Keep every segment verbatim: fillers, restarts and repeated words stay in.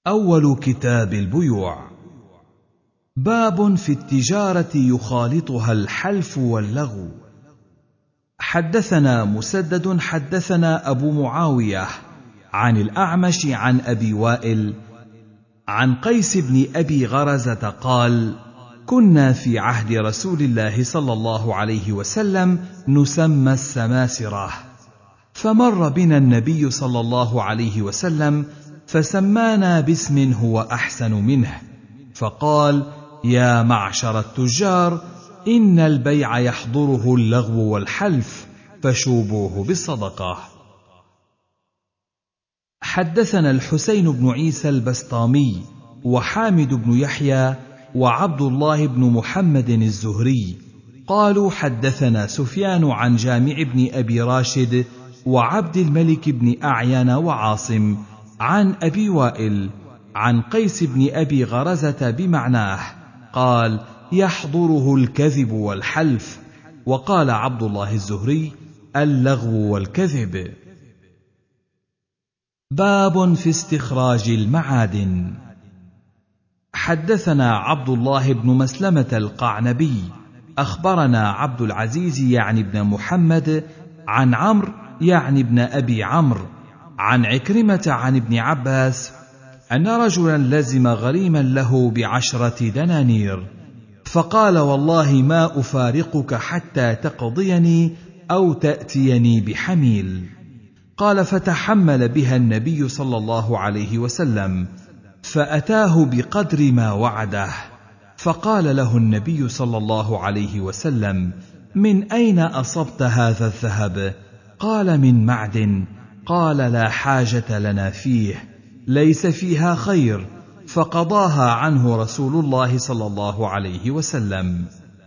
أول كتاب البيوع. باب في التجارة يخالطها الحلف واللغو. حدثنا مسدد حدثنا أبو معاوية عن الأعمش عن أبي وائل عن قيس بن أبي غرزة قال: كنا في عهد رسول الله صلى الله عليه وسلم نسمى السماسرة، فمر بنا النبي صلى الله عليه وسلم فسمانا باسم هو أحسن منه، فقال: يا معشر التجار، إن البيع يحضره اللغو والحلف، فشوبوه بالصدقة. حدثنا الحسين بن عيسى البسطامي وحامد بن يحيى وعبد الله بن محمد الزهري قالوا: حدثنا سفيان عن جامع بن أبي راشد وعبد الملك بن أعين وعاصم عن أبي وائل عن قيس بن أبي غرزة بمعناه، قال: يحضره الكذب والحلف. وقال عبد الله الزهري: اللغو والكذب. باب في استخراج المعادن. حدثنا عبد الله بن مسلمة القعنبي أخبرنا عبد العزيز يعني بن محمد عن عمرو يعني بن أبي عمرو عن عكرمة عن ابن عباس أن رجلا لزم غريما له بعشرة دنانير، فقال: والله ما أفارقك حتى تقضيني أو تأتيني بحميل. قال: فتحمل بها النبي صلى الله عليه وسلم، فأتاه بقدر ما وعده، فقال له النبي صلى الله عليه وسلم: من أين أصبت هذا الذهب؟ قال: من معدن. قال: لا حاجة لنا فيه، ليس فيها خير، فقضاها عنه رسول الله صلى الله عليه وسلم.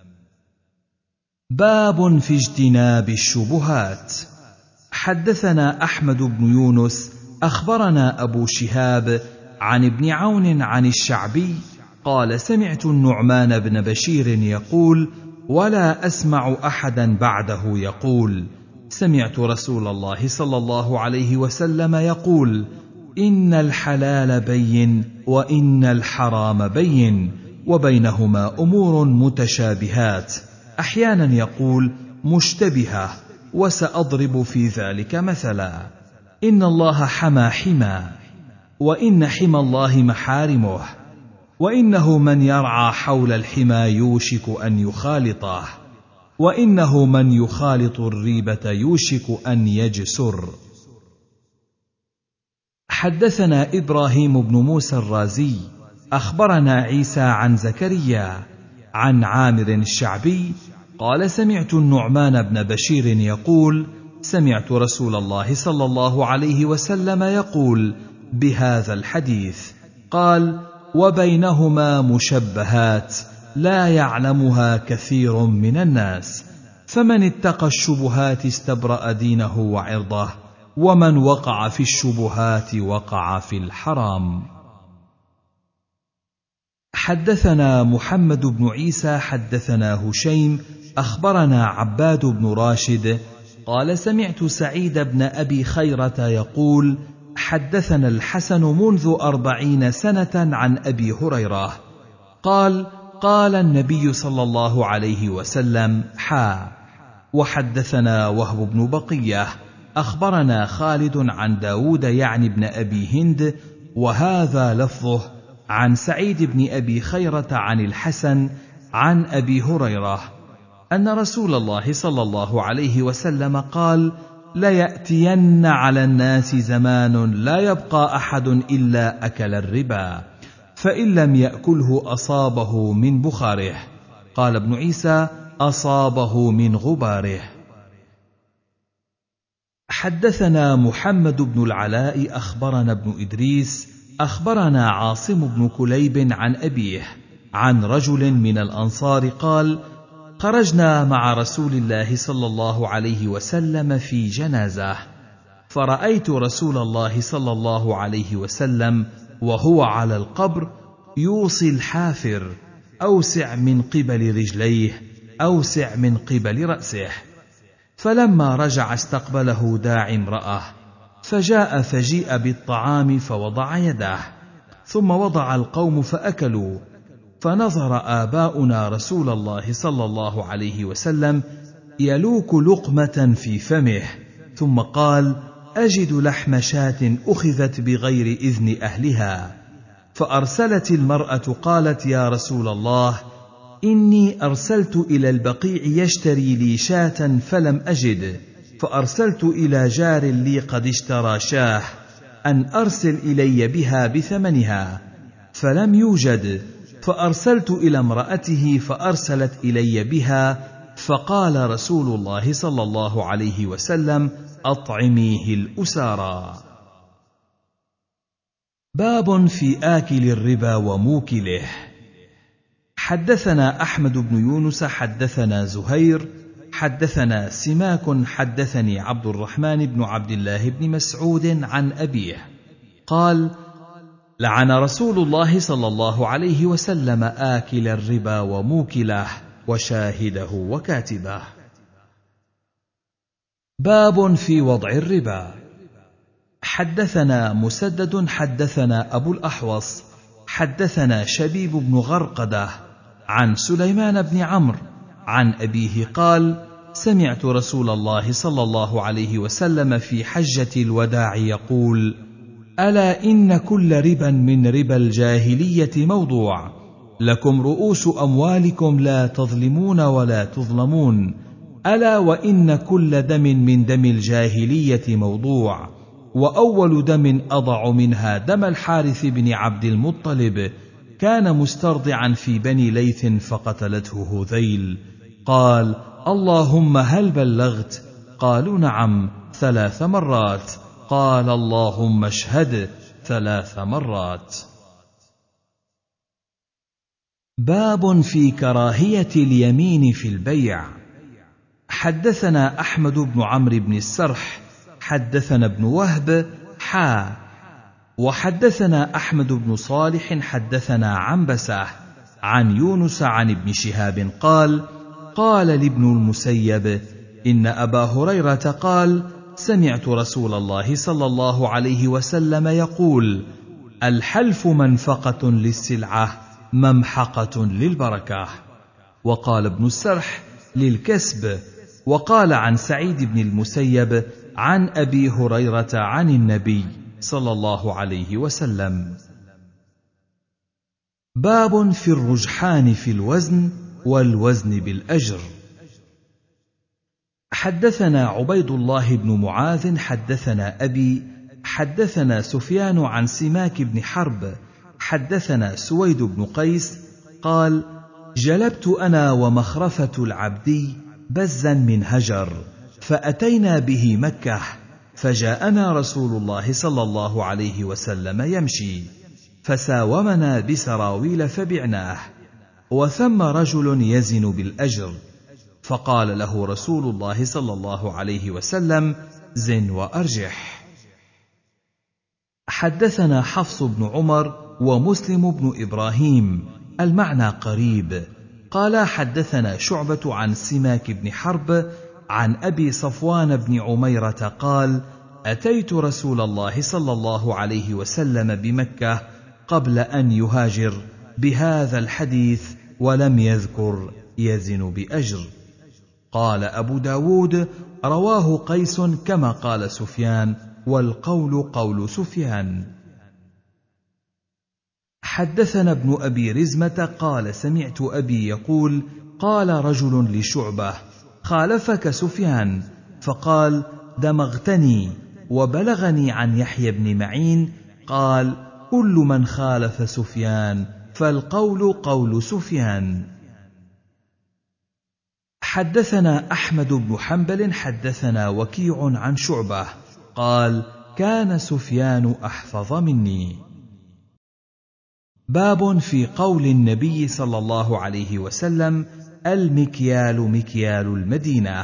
باب في اجتناب الشبهات. حدثنا أحمد بن يونس أخبرنا أبو شهاب عن ابن عون عن الشعبي قال: سمعت النعمان بن بشير يقول، ولا أسمع أحدا بعده يقول: سمعت رسول الله صلى الله عليه وسلم يقول: إن الحلال بين وإن الحرام بين وبينهما أمور متشابهات، أحيانا يقول مشتبهة، وسأضرب في ذلك مثلا: إن الله حمى حمى، وإن حمى الله محارمه، وإنه من يرعى حول الحمى يوشك أن يخالطه، وإنه من يخالط الريبة يوشك أن يجسر. حدثنا إبراهيم بن موسى الرازي أخبرنا عيسى عن زكريا عن عامر الشعبي قال: سمعت النعمان بن بشير يقول: سمعت رسول الله صلى الله عليه وسلم يقول بهذا الحديث، قال: وبينهما مشبهات لا يعلمها كثير من الناس، فمن اتقى الشبهات استبرأ دينه وعرضه، ومن وقع في الشبهات وقع في الحرام. حدثنا محمد بن عيسى حدثنا هشيم أخبرنا عباد بن راشد قال: سمعت سعيد بن أبي خيرة يقول: حدثنا الحسن منذ أربعين سنة عن أبي هريرة قال: قال النبي صلى الله عليه وسلم: حا. وحدثنا وهب بن بقية أخبرنا خالد عن داود يعني بن أبي هند، وهذا لفظه، عن سعيد بن أبي خيرة عن الحسن عن أبي هريرة أن رسول الله صلى الله عليه وسلم قال: ليأتين على الناس زمان لا يبقى أحد إلا أكل الربا، فإن لم يأكله أصابه من بخاره. قال ابن عيسى: أصابه من غباره. حدثنا محمد بن العلاء أخبرنا ابن إدريس أخبرنا عاصم بن كليب عن أبيه عن رجل من الأنصار قال: خرجنا مع رسول الله صلى الله عليه وسلم في جنازة، فرأيت رسول الله صلى الله عليه وسلم وهو على القبر يوصي الحافر: أوسع من قبل رجليه، أوسع من قبل رأسه. فلما رجع استقبله داعي امرأة، فجاء فجيء بالطعام فوضع يده، ثم وضع القوم فأكلوا، فنظر آباؤنا رسول الله صلى الله عليه وسلم يلوك لقمة في فمه، ثم قال: أجد لحم شاة أخذت بغير إذن أهلها. فأرسلت المرأة قالت: يا رسول الله، إني أرسلت إلى البقيع يشتري لي شاة فلم أجد، فأرسلت إلى جار لي قد اشترى شاه أن أرسل إلي بها بثمنها، فلم يوجد، فأرسلت إلى امرأته فأرسلت إلي بها، فقال رسول الله صلى الله عليه وسلم: أطعميه الأسارى. باب في آكل الربا وموكله. حدثنا أحمد بن يونس حدثنا زهير حدثنا سماك حدثني عبد الرحمن بن عبد الله بن مسعود عن أبيه قال: لعن رسول الله صلى الله عليه وسلم آكل الربا وموكله وشاهده وكاتبه. باب في وضع الربا. حدثنا مسدد حدثنا أبو الأحوص حدثنا شبيب بن غرقدة عن سليمان بن عمرو عن أبيه قال: سمعت رسول الله صلى الله عليه وسلم في حجة الوداع يقول: ألا إن كل ربا من ربا الجاهلية موضوع، لكم رؤوس أموالكم لا تظلمون ولا تظلمون، ألا وإن كل دم من دم الجاهلية موضوع، وأول دم أضع منها دم الحارث بن عبد المطلب، كان مسترضعا في بني ليث فقتلته هذيل. قال: اللهم هل بلغت؟ قالوا: نعم، ثلاث مرات. قال: اللهم اشهد، ثلاث مرات. باب في كراهية اليمين في البيع. حدثنا أحمد بن عمرو بن السرح حدثنا ابن وهب حا وحدثنا أحمد بن صالح حدثنا عنبسة عن يونس عن ابن شهاب قال: قال لابن المسيب: إن أبا هريرة قال: سمعت رسول الله صلى الله عليه وسلم يقول: الحلف منفقة للسلعة ممحقة للبركة. وقال ابن السرح: للكسب. وقال عن سعيد بن المسيب عن أبي هريرة عن النبي صلى الله عليه وسلم. باب في الرجحان في الوزن والوزن بالأجر. حدثنا عبيد الله بن معاذ حدثنا أبي حدثنا سفيان عن سماك بن حرب حدثنا سويد بن قيس قال: جلبت أنا ومخرفة العبدي بزا من هجر، فأتينا به مكة، فجاءنا رسول الله صلى الله عليه وسلم يمشي، فساومنا بسراويل فبعناه، وثم رجل يزن بالأجر، فقال له رسول الله صلى الله عليه وسلم: زن وأرجح. حدثنا حفص بن عمر ومسلم بن إبراهيم المعنى قريب، قال: حدثنا شعبة عن سماك بن حرب عن أبي صفوان بن عميرة قال: أتيت رسول الله صلى الله عليه وسلم بمكة قبل أن يهاجر بهذا الحديث ولم يذكر يزن بأجر. قال أبو داود: رواه قيس كما قال سفيان، والقول قول سفيان. حدثنا ابن أبي رزمة قال: سمعت أبي يقول: قال رجل لشعبة: خالفك سفيان، فقال: دمغتني. وبلغني عن يحيى بن معين قال: كل من خالف سفيان فالقول قول سفيان. حدثنا أحمد بن حنبل حدثنا وكيع عن شعبة قال: كان سفيان أحفظ مني. باب في قول النبي صلى الله عليه وسلم: المكيال مكيال المدينة.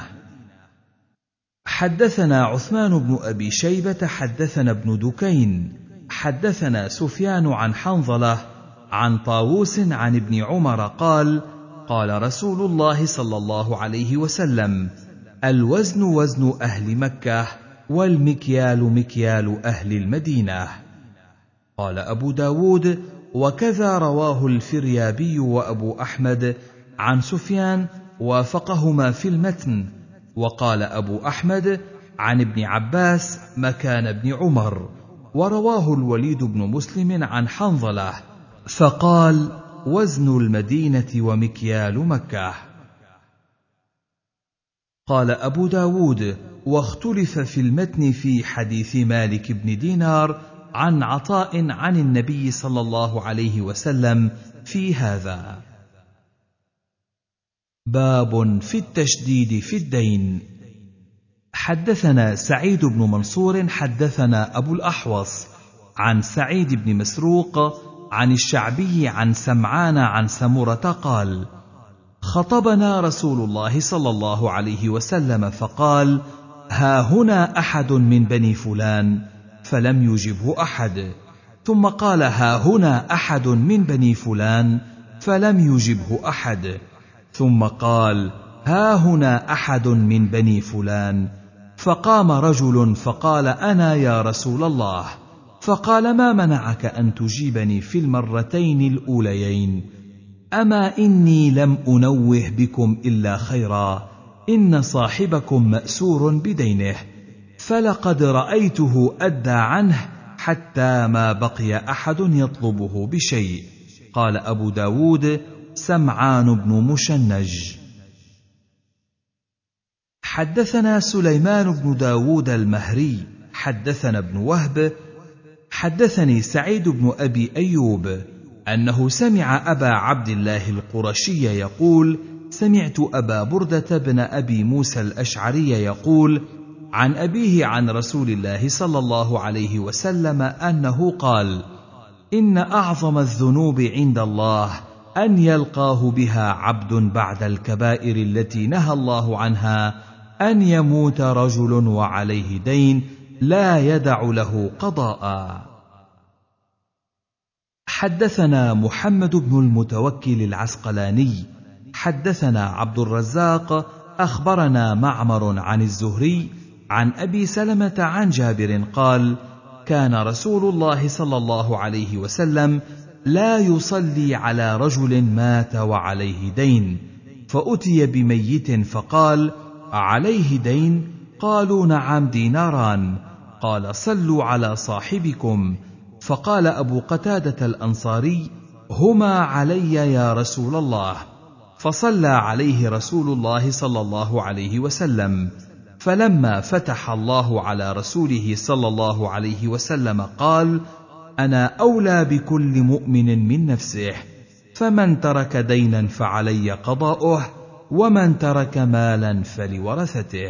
حدثنا عثمان بن أبي شيبة حدثنا ابن دكين حدثنا سفيان عن حنظلة عن طاووس عن ابن عمر قال: قال رسول الله صلى الله عليه وسلم: الوزن وزن أهل مكة، والمكيال مكيال أهل المدينة. قال أبو داود: وكذا رواه الفريابي وأبو أحمد عن سفيان وافقهما في المتن. وقال أبو أحمد عن ابن عباس مكان ابن عمر. ورواه الوليد بن مسلم عن حنظلة فقال: وزن المدينة ومكيال مكة. قال أبو داود: واختلف في المتن في حديث مالك بن دينار عن عطاء عن النبي صلى الله عليه وسلم في هذا. باب في التشديد في الدين. حدثنا سعيد بن منصور حدثنا أبو الأحوص عن سعيد بن مسروق عن الشعبي عن سمعان عن سمرة قال: خطبنا رسول الله صلى الله عليه وسلم فقال: ها هنا أحد من بني فلان، فلم يجبه أحد. ثم قال: ها هنا أحد من بني فلان، فلم يجبه أحد. ثم قال: ها هنا أحد من بني فلان. فقام رجل فقال: أنا يا رسول الله. فقال: ما منعك أن تجيبني في المرتين الأوليين؟ أما إني لم أنوه بكم إلا خيرا، إن صاحبكم مأسور بدينه، فلقد رأيته أدى عنه حتى ما بقي أحد يطلبه بشيء. قال أبو داود: سمعان بن مشنج. حدثنا سليمان بن داود المهري حدثنا ابن وهب حدثني سعيد بن أبي أيوب أنه سمع أبا عبد الله القرشي يقول: سمعت أبا بردة بن أبي موسى الأشعري يقول عن أبيه عن رسول الله صلى الله عليه وسلم أنه قال: إن أعظم الذنوب عند الله أن يلقاه بها عبد بعد الكبائر التي نهى الله عنها أن يموت رجل وعليه دين لا يدع له قضاء. حدثنا محمد بن المتوكل العسقلاني حدثنا عبد الرزاق أخبرنا معمر عن الزهري عن أبي سلمة عن جابر قال: كان رسول الله صلى الله عليه وسلم لا يصلي على رجل مات وعليه دين، فأتي بميت فقال: عليه دين؟ قالوا: نعم، ديناران. قال: صلوا على صاحبكم. فقال أبو قتادة الأنصاري: هما علي يا رسول الله. فصلى عليه رسول الله صلى الله عليه وسلم. فلما فتح الله على رسوله صلى الله عليه وسلم قال: أنا أولى بكل مؤمن من نفسه، فمن ترك دينا فعلي قضاؤه، ومن ترك مالا فلورثته.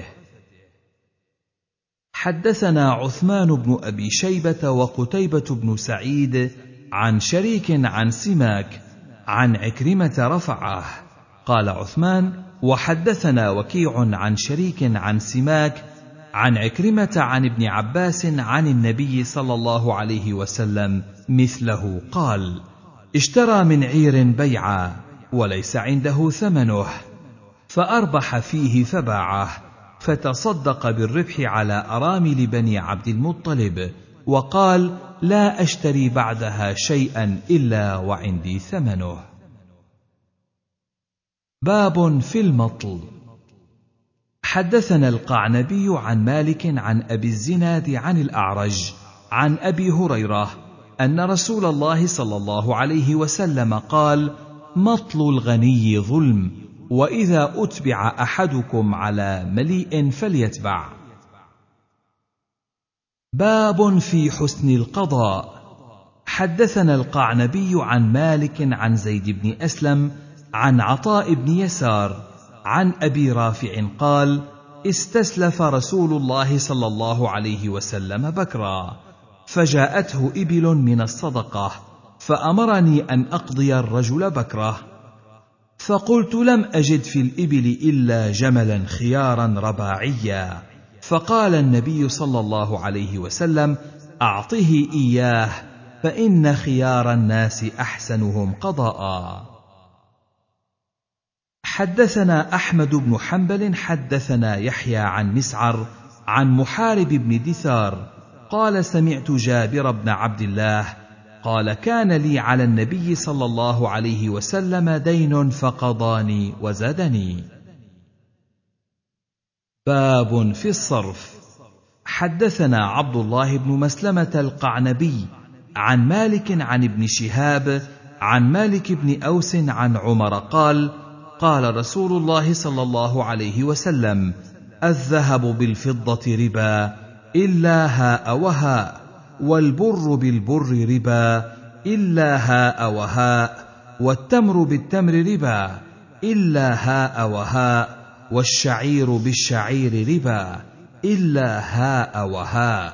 حدثنا عثمان بن أبي شيبة وقتيبة بن سعيد عن شريك عن سماك عن عكرمة رفعه. قال عثمان: وحدثنا وكيع عن شريك عن سماك عن عكرمة عن ابن عباس عن النبي صلى الله عليه وسلم مثله قال: اشترى من عير بيعا وليس عنده ثمنه، فأربح فيه فباعه، فتصدق بالربح على أرامل بني عبد المطلب، وقال: لا أشتري بعدها شيئا إلا وعندي ثمنه. باب في المطل. حدثنا القعنبي عن مالك عن أبي الزناد عن الأعرج عن أبي هريرة أن رسول الله صلى الله عليه وسلم قال: مطل الغني ظلم، وإذا أتبع أحدكم على مليء فليتبع. باب في حسن القضاء. حدثنا القعنبي عن مالك عن زيد بن أسلم عن عطاء بن يسار عن أبي رافع قال: استسلف رسول الله صلى الله عليه وسلم بكرا، فجاءته إبل من الصدقة، فأمرني أن أقضي الرجل بكره، فقلت: لم أجد في الإبل إلا جملا خيارا رباعيا. فقال النبي صلى الله عليه وسلم: أعطه إياه، فإن خيار الناس أحسنهم قضاء. حدثنا أحمد بن حنبل حدثنا يحيى عن مسعر عن محارب بن دثار قال: سمعت جابر بن عبد الله قال: كان لي على النبي صلى الله عليه وسلم دين فقضاني وزادني. باب في الصرف. حدثنا عبد الله بن مسلمة القعنبي عن مالك عن ابن شهاب عن مالك بن أوس عن عمر قال: قال رسول الله صلى الله عليه وسلم: الذهب بالفضة ربا إلا هاء وهاء، والبر بالبر ربا إلا هاء وهاء، والتمر بالتمر ربا إلا هاء وهاء، والشعير بالشعير ربا إلا هاء وهاء.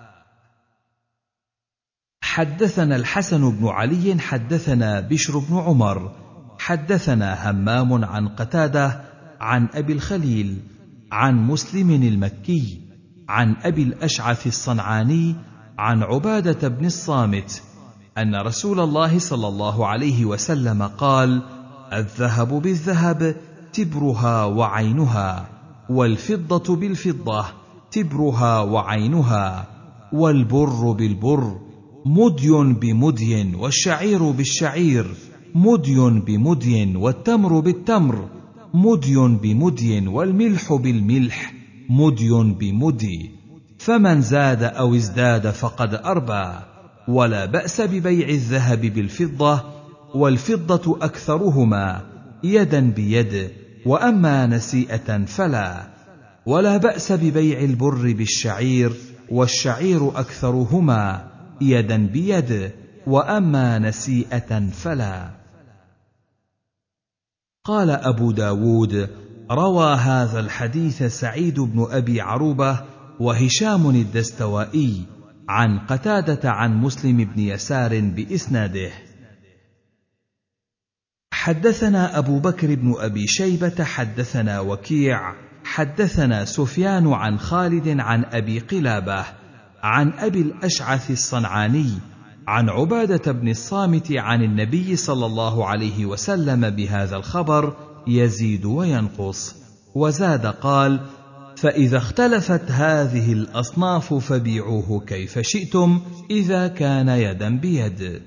حدثنا الحسن بن علي حدثنا بشر بن عمر حدثنا همام عن قتادة عن أبي الخليل عن مسلم المكي عن أبي الأشعث الصنعاني عن عبادة بن الصامت أن رسول الله صلى الله عليه وسلم قال: الذهب بالذهب تبرها وعينها، والفضة بالفضة تبرها وعينها، والبر بالبر مدي بمدي، والشعير بالشعير مدي بمدي، والتمر بالتمر مدي بمدي، والملح بالملح مدي بمدي، فمن زاد أو ازداد فقد أربى. ولا بأس ببيع الذهب بالفضة، والفضة أكثرهما يدا بيد، وأما نسيئة فلا. ولا بأس ببيع البر بالشعير، والشعير أكثرهما يدا بيد، وأما نسيئة فلا. قال أبو داود: روى هذا الحديث سعيد بن أبي عروبة وهشام الدستوائي عن قتادة عن مسلم بن يسار بإسناده. حدثنا أبو بكر بن أبي شيبة حدثنا وكيع حدثنا سفيان عن خالد عن أبي قلابة عن أبي الأشعث الصنعاني عن عبادة بن الصامت عن النبي صلى الله عليه وسلم بهذا الخبر يزيد وينقص، وزاد قال: فإذا اختلفت هذه الأصناف فبيعوه كيف شئتم إذا كان يدا بيد.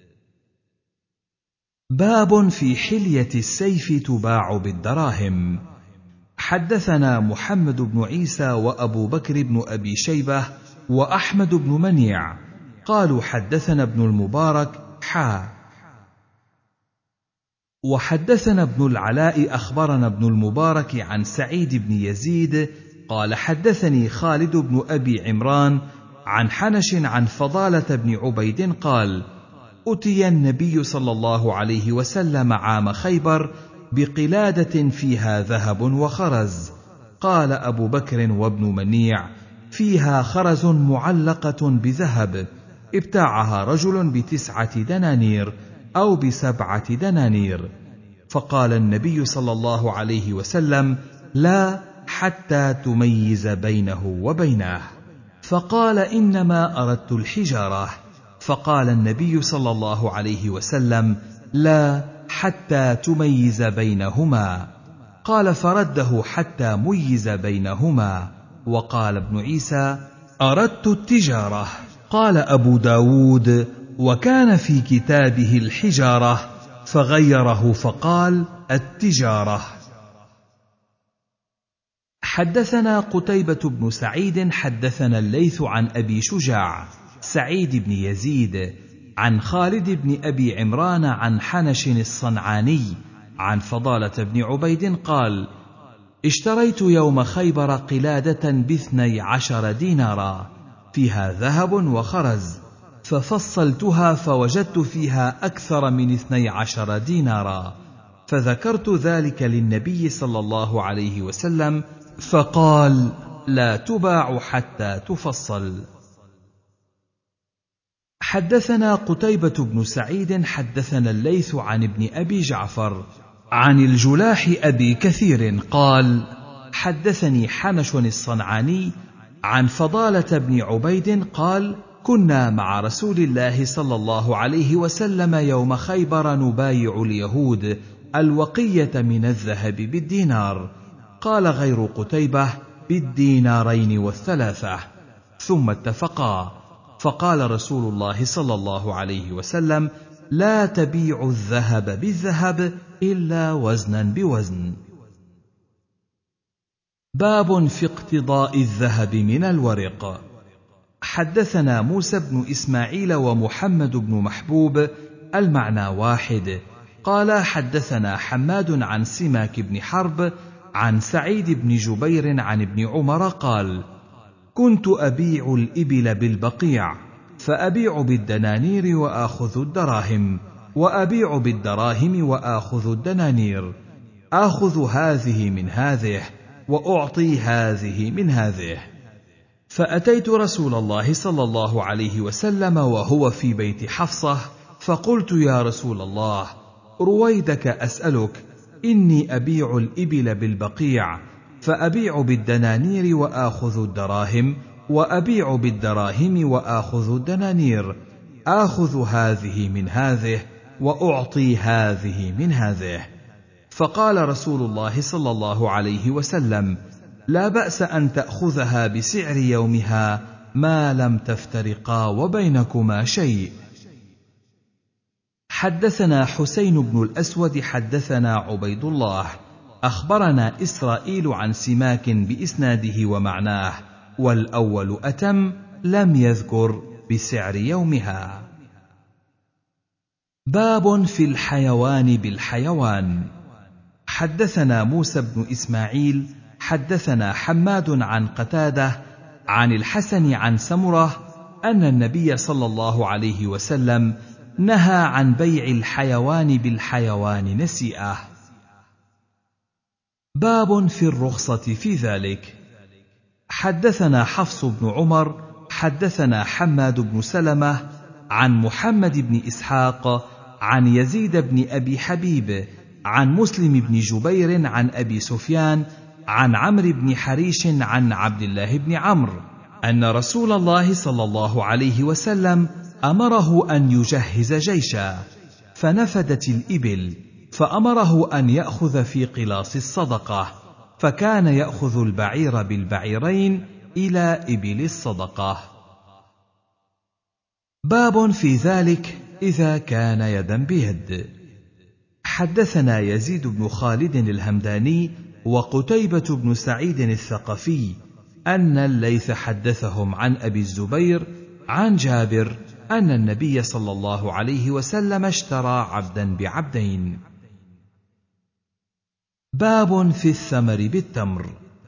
باب في حلية السيف تباع بالدراهم. حدثنا محمد بن عيسى وأبو بكر بن أبي شيبة وأحمد بن منيع قالوا حدثنا ابن المبارك حا وحدثنا ابن العلاء أخبرنا ابن المبارك عن سعيد بن يزيد قال حدثني خالد بن أبي عمران عن حنش عن فضالة بن عبيد قال: أتي النبي صلى الله عليه وسلم عام خيبر بقلادة فيها ذهب وخرز. قال أبو بكر وابن منيع: فيها خرز معلقة بذهب، ابتاعها رجل بتسعة دنانير أو بسبعة دنانير. فقال النبي صلى الله عليه وسلم: لا، حتى تميز بينه وبينه. فقال: إنما أردت الحجارة. فقال النبي صلى الله عليه وسلم: لا، حتى تميز بينهما. قال: فرده حتى ميز بينهما. وقال ابن عيسى: أردت التجارة. قال أبو داود: وكان في كتابه الحجارة فغيره فقال التجارة. حدثنا قتيبة بن سعيد حدثنا الليث عن أبي شجاع سعيد بن يزيد عن خالد بن أبي عمران عن حنش الصنعاني عن فضالة بن عبيد قال: اشتريت يوم خيبر قلادة باثني عشر دينارا فيها ذهب وخرز، ففصلتها فوجدت فيها أكثر من اثني عشر دينارا، فذكرت ذلك للنبي صلى الله عليه وسلم فقال: لا تباع حتى تفصل. حدثنا قتيبة بن سعيد حدثنا الليث عن ابن أبي جعفر عن الجلاح أبي كثير قال: حدثني حنش الصنعاني عن فضالة بن عبيد قال: كنا مع رسول الله صلى الله عليه وسلم يوم خيبر نبايع اليهود الوقية من الذهب بالدينار. قال غير قتيبة: بالدينارين والثلاثة. ثم اتفقا، فقال رسول الله صلى الله عليه وسلم: لا تبيعوا الذهب بالذهب إلا وزنا بوزن. باب في اقتضاء الذهب من الورق. حدثنا موسى بن إسماعيل ومحمد بن محبوب المعنى واحد. قال حدثنا حماد عن سماك بن حرب عن سعيد بن جبير عن ابن عمر قال: كنت أبيع الإبل بالبقيع، فأبيع بالدنانير وآخذ الدراهم، وأبيع بالدراهم وآخذ الدنانير، آخذ هذه من هذه وأعطي هذه من هذه. فأتيت رسول الله صلى الله عليه وسلم وهو في بيت حفصة، فقلت: يا رسول الله، رويدك أسألك، إني أبيع الإبل بالبقيع، فأبيع بالدنانير وآخذ الدراهم، وأبيع بالدراهم وآخذ الدنانير، آخذ هذه من هذه وأعطي هذه من هذه. فقال رسول الله صلى الله عليه وسلم: لا بأس أن تأخذها بسعر يومها ما لم تفترقا وبينكما شيء. حدثنا حسين بن الأسود حدثنا عبيد الله أخبرنا إسرائيل عن سماك بإسناده ومعناه، والأول أتم، لم يذكر بسعر يومها. باب في الحيوان بالحيوان. حدثنا موسى بن إسماعيل حدثنا حماد عن قتادة عن الحسن عن سمرة أن النبي صلى الله عليه وسلم نهى عن بيع الحيوان بالحيوان نسيئة. باب في الرخصة في ذلك. حدثنا حفص بن عمر حدثنا حماد بن سلمة عن محمد بن إسحاق عن يزيد بن أبي حبيب عن مسلم بن جبير عن أبي سفيان عن عمرو بن حريش عن عبد الله بن عمرو أن رسول الله صلى الله عليه وسلم أمره أن يجهز جيشا، فنفدت الإبل، فأمره أن يأخذ في قلاص الصدقة، فكان يأخذ البعير بالبعيرين إلى إبل الصدقة. باب في ذلك إذا كان يدا بيد. حدثنا يزيد بن خالد الهمداني وقتيبة بن سعيد الثقفي أن الليث حدثهم عن أبي الزبير عن جابر أن النبي صلى الله عليه وسلم اشترى عبدا بعبدين. باب في الثمر بالتمر.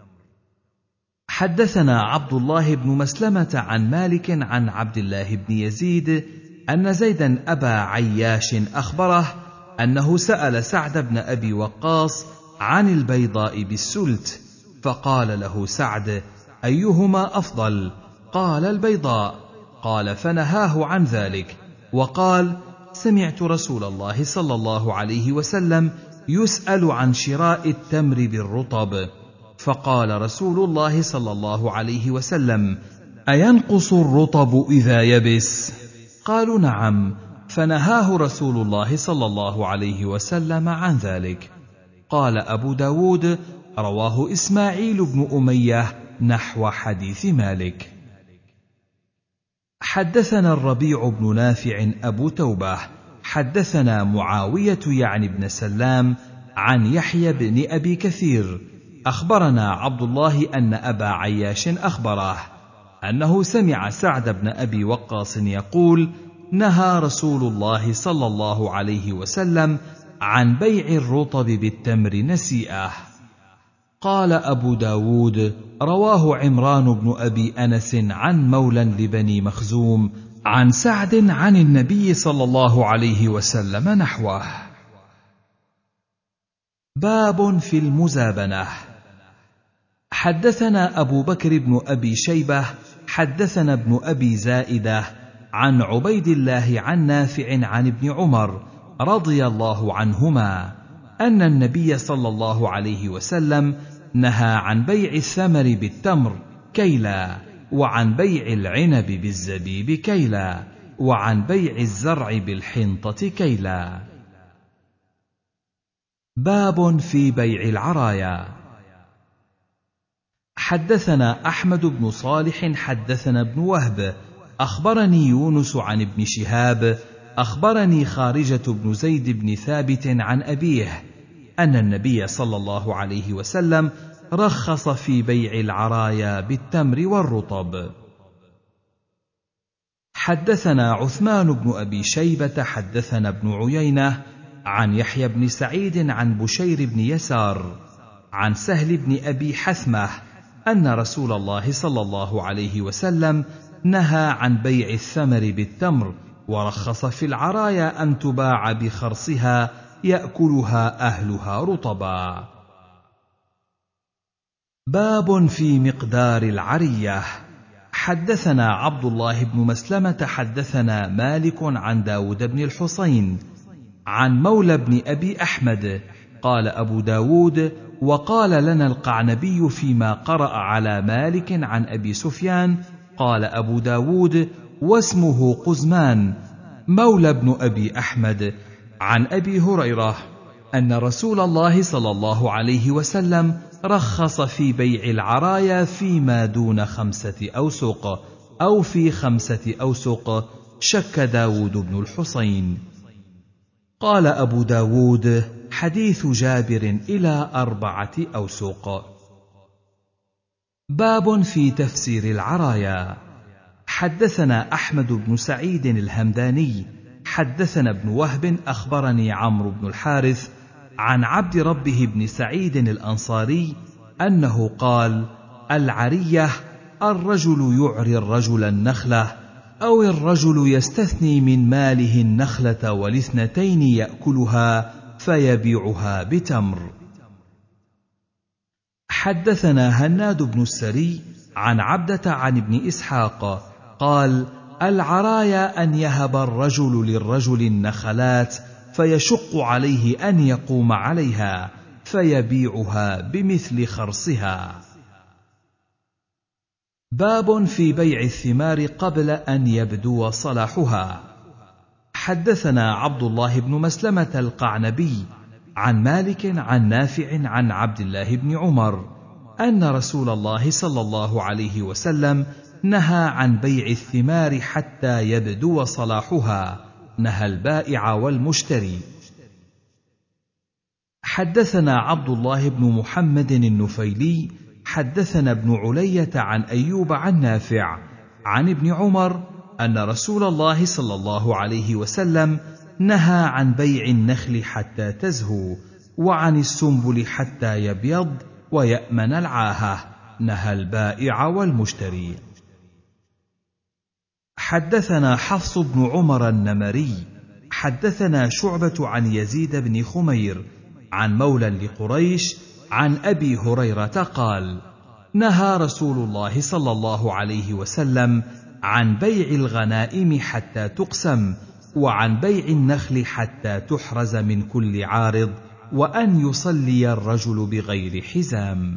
حدثنا عبد الله بن مسلمة عن مالك عن عبد الله بن يزيد أن زيدا أبا عياش أخبره أنه سأل سعد بن أبي وقاص عن البيضاء بالسلت، فقال له سعد: أيهما أفضل؟ قال: البيضاء. قال: فنهاه عن ذلك، وقال: سمعت رسول الله صلى الله عليه وسلم يسأل عن شراء التمر بالرطب، فقال رسول الله صلى الله عليه وسلم: أينقص الرطب إذا يبس؟ قالوا: نعم، فنهاه رسول الله صلى الله عليه وسلم عن ذلك. قال أبو داود: رواه إسماعيل بن أمية نحو حديث مالك. حدثنا الربيع بن نافع أبو توبة حدثنا معاوية يعني بن سلام عن يحيى بن أبي كثير أخبرنا عبد الله أن أبا عياش أخبره أنه سمع سعد بن أبي وقاص يقول: نهى رسول الله صلى الله عليه وسلم عن بيع الرطب بالتمر نسيئة. قال أبو داود: رواه عمران بن أبي أنس عن مولى لبني مخزوم عن سعد عن النبي صلى الله عليه وسلم نحوه. باب في المزابنة. حدثنا أبو بكر بن أبي شيبة حدثنا ابن أبي زائدة عن عبيد الله عن نافع عن ابن عمر رضي الله عنهما أن النبي صلى الله عليه وسلم نهى عن بيع الثمر بالتمر كيلا، وعن بيع العنب بالزبيب كيلا، وعن بيع الزرع بالحنطة كيلا. باب في بيع العرايا. حدثنا أحمد بن صالح حدثنا ابن وهب أخبرني يونس عن ابن شهاب أخبرني خارجة بن زيد بن ثابت عن أبيه أن النبي صلى الله عليه وسلم رخص في بيع العرايا بالتمر والرطب. حدثنا عثمان بن أبي شيبة حدثنا ابن عيينة عن يحيى بن سعيد عن بشير بن يسار عن سهل بن أبي حثمة أن رسول الله صلى الله عليه وسلم نهى عن بيع الثمر بالتمر ورخص في العرايا أن تباع بخرصها يأكلها أهلها رطبا. باب في مقدار العرية. حدثنا عبد الله بن مسلمة حدثنا مالك عن داود بن الحصين عن مولى بن أبي أحمد قال أبو داود وقال لنا القعنبي فيما قرأ على مالك عن أبي سفيان قال أبو داود واسمه قزمان مولى بن أبي أحمد عن أبي هريرة أن رسول الله صلى الله عليه وسلم رخص في بيع العرايا فيما دون خمسة أوسق أو في خمسة أوسق. شك داود بن الحصين. قال أبو داود حديث جابر إلى أربعة أوسق. باب في تفسير العرايا. حدثنا أحمد بن سعيد الهمداني حدثنا ابن وهب أخبرني عمرو بن الحارث عن عبد ربه بن سعيد الأنصاري أنه قال العرية الرجل يعري الرجل النخلة أو الرجل يستثني من ماله النخلة والاثنتين يأكلها فيبيعها بتمر. حدثنا هناد بن السري عن عبدة عن ابن إسحاق قال العرايا أن يهب الرجل للرجل النخلات فيشق عليه أن يقوم عليها فيبيعها بمثل خرصها. باب في بيع الثمار قبل أن يبدو صلاحها. حدثنا عبد الله بن مسلمة القعنبي عن مالك عن نافع عن عبد الله بن عمر أن رسول الله صلى الله عليه وسلم نهى عن بيع الثمار حتى يبدو صلاحها، نهى البائع والمشتري. حدثنا عبد الله بن محمد النفيلي حدثنا ابن علية عن أيوب عن نافع عن ابن عمر أن رسول الله صلى الله عليه وسلم نهى عن بيع النخل حتى تزهو وعن السنبل حتى يبيض ويأمن العاهة، نهى البائع والمشتري. حدثنا حفص بن عمر النمري حدثنا شعبة عن يزيد بن خمير عن مولى لقريش عن أبي هريرة قال نهى رسول الله صلى الله عليه وسلم عن بيع الغنائم حتى تقسم وعن بيع النخل حتى تحرز من كل عارض وأن يصلي الرجل بغير حزام.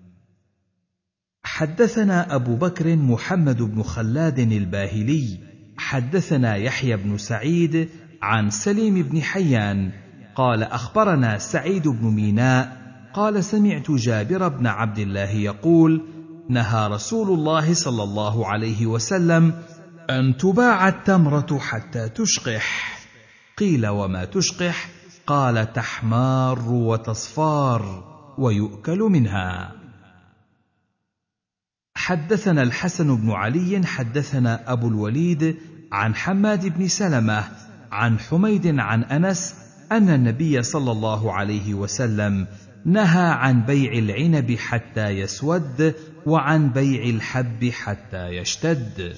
حدثنا أبو بكر محمد بن خلاد الباهلي حدثنا يحيى بن سعيد عن سليم بن حيان قال أخبرنا سعيد بن ميناء قال سمعت جابر بن عبد الله يقول نهى رسول الله صلى الله عليه وسلم أن تباع التمرة حتى تشقح. قيل وما تشقح؟ قال تحمار وتصفار ويؤكل منها. حدثنا الحسن بن علي حدثنا أبو الوليد عن حماد بن سلمة عن حميد عن أنس أن النبي صلى الله عليه وسلم نهى عن بيع العنب حتى يسود وعن بيع الحب حتى يشتد.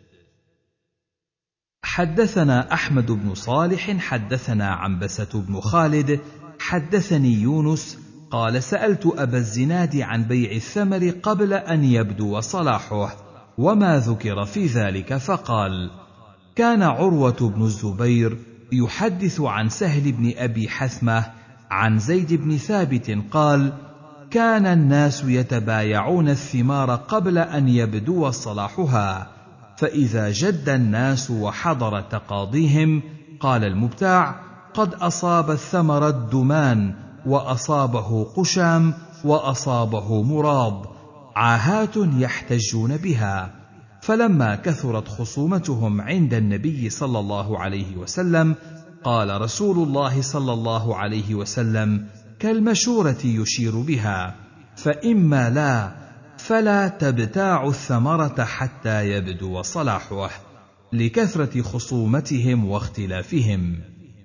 حدثنا أحمد بن صالح حدثنا عنبسة بن خالد حدثني يونس قال سألت أبا الزناد عن بيع الثمر قبل أن يبدو صلاحه وما ذكر في ذلك، فقال كان عروة بن الزبير يحدث عن سهل بن أبي حثمة عن زيد بن ثابت قال كان الناس يتبايعون الثمار قبل أن يبدو صلاحها، فإذا جد الناس وحضر تقاضيهم قال المبتاع قد أصاب الثمر الدمان وأصابه قشام وأصابه مراب، عاهات يحتجون بها، فلما كثرت خصومتهم عند النبي صلى الله عليه وسلم قال رسول الله صلى الله عليه وسلم: كالمشورة يشير بها، فإما لا فلا تبتاعوا الثمرة حتى يبدو صلاحه، لكثرة خصومتهم واختلافهم.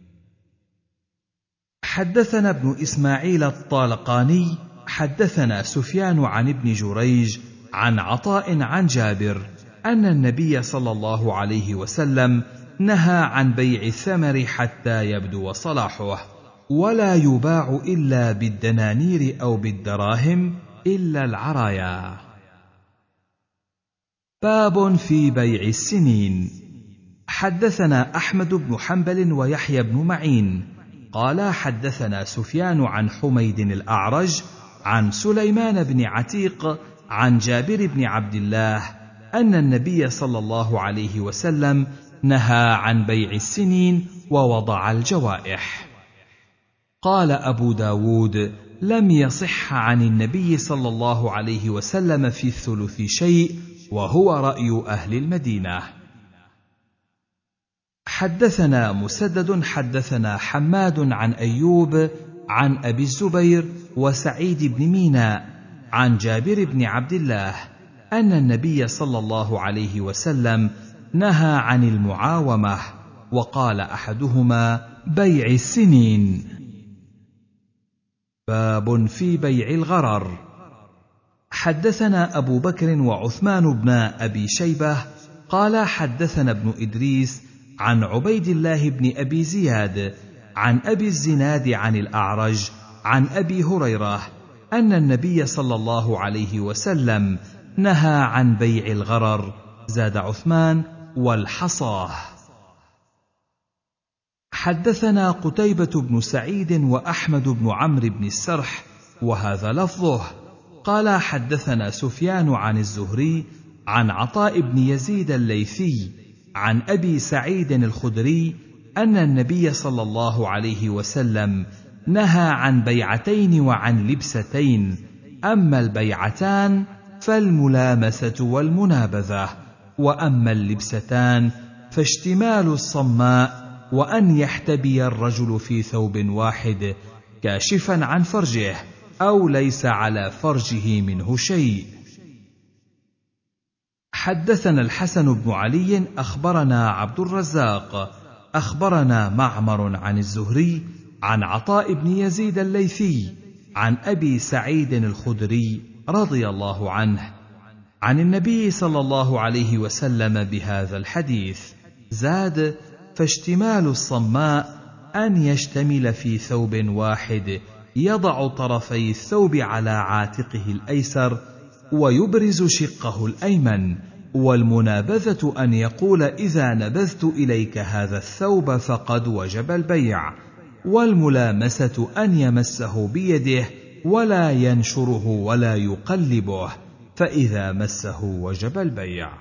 حدثنا ابن إسماعيل الطالقاني حدثنا سفيان عن ابن جريج عن عطاء عن جابر أن النبي صلى الله عليه وسلم نهى عن بيع الثمر حتى يبدو صلاحه، ولا يباع إلا بالدنانير أو بالدراهم إلا العرايا. باب في بيع السنين. حدثنا أحمد بن حنبل ويحيى بن معين قال حدثنا سفيان عن حميد الأعرج عن سليمان بن عتيق عن جابر بن عبد الله أن النبي صلى الله عليه وسلم نهى عن بيع السنين ووضع الجوائح. قال أبو داود: لم يصح عن النبي صلى الله عليه وسلم في الثلث شيء، وهو رأي أهل المدينة. حدثنا مسدد حدثنا حماد عن أيوب عن أبي الزبير وسعيد بن ميناء عن جابر بن عبد الله أن النبي صلى الله عليه وسلم نهى عن المعاومة، وقال أحدهما: بيع السنين. باب في بيع الغرر. حدثنا أبو بكر وعثمان بن أبي شيبة قال حدثنا ابن إدريس عن عبيد الله بن أبي زياد عن أبي الزناد عن الأعرج عن أبي هريرة أن النبي صلى الله عليه وسلم نهى عن بيع الغرر. زاد عثمان: والحصاه. حدثنا قتيبة بن سعيد وأحمد بن عمرو بن السرح وهذا لفظه قال حدثنا سفيان عن الزهري عن عطاء بن يزيد الليثي عن أبي سعيد الخدري أن النبي صلى الله عليه وسلم نهى عن بيعتين وعن لبستين، أما البيعتان فالملامسة والمنابذة، وأما اللبستان فاشتمال الصماء، وأن يحتبي الرجل في ثوب واحد كاشفا عن فرجه أو ليس على فرجه منه شيء. حدثنا الحسن بن علي أخبرنا عبد الرزاق أخبرنا معمر عن الزهري عن عطاء بن يزيد الليثي عن أبي سعيد الخدري رضي الله عنه عن النبي صلى الله عليه وسلم بهذا الحديث. زاد: فاشتمال الصماء أن يشتمل في ثوب واحد يضع طرفي الثوب على عاتقه الأيسر ويبرز شقه الأيمن، والمنابذة أن يقول: إذا نبذت إليك هذا الثوب فقد وجب البيع، والملامسة أن يمسه بيده ولا ينشره ولا يقلبه، فإذا مسه وجب البيع.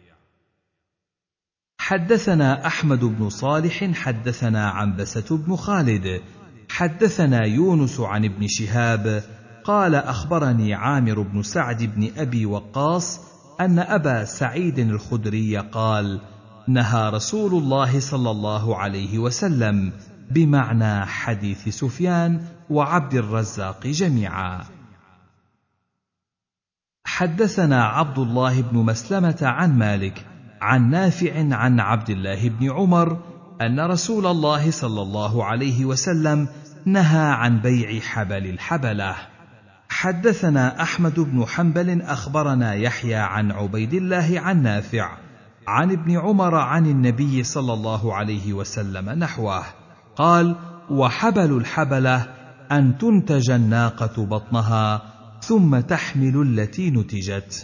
حدثنا أحمد بن صالح حدثنا عنبسة بن خالد حدثنا يونس عن ابن شهاب قال أخبرني عامر بن سعد بن أبي وقاص أن أبا سعيد الخدري قال: نهى رسول الله صلى الله عليه وسلم، بمعنى حديث سفيان وعبد الرزاق جميعا. حدثنا عبد الله بن مسلمة عن مالك عن نافع عن عبد الله بن عمر أن رسول الله صلى الله عليه وسلم نهى عن بيع حبل الحبلة. حدثنا أحمد بن حنبل أخبرنا يحيى عن عبيد الله عن نافع عن ابن عمر عن النبي صلى الله عليه وسلم نحوه قال: وحبل الحبلة أن تنتج الناقة بطنها ثم تحمل التي نتجت.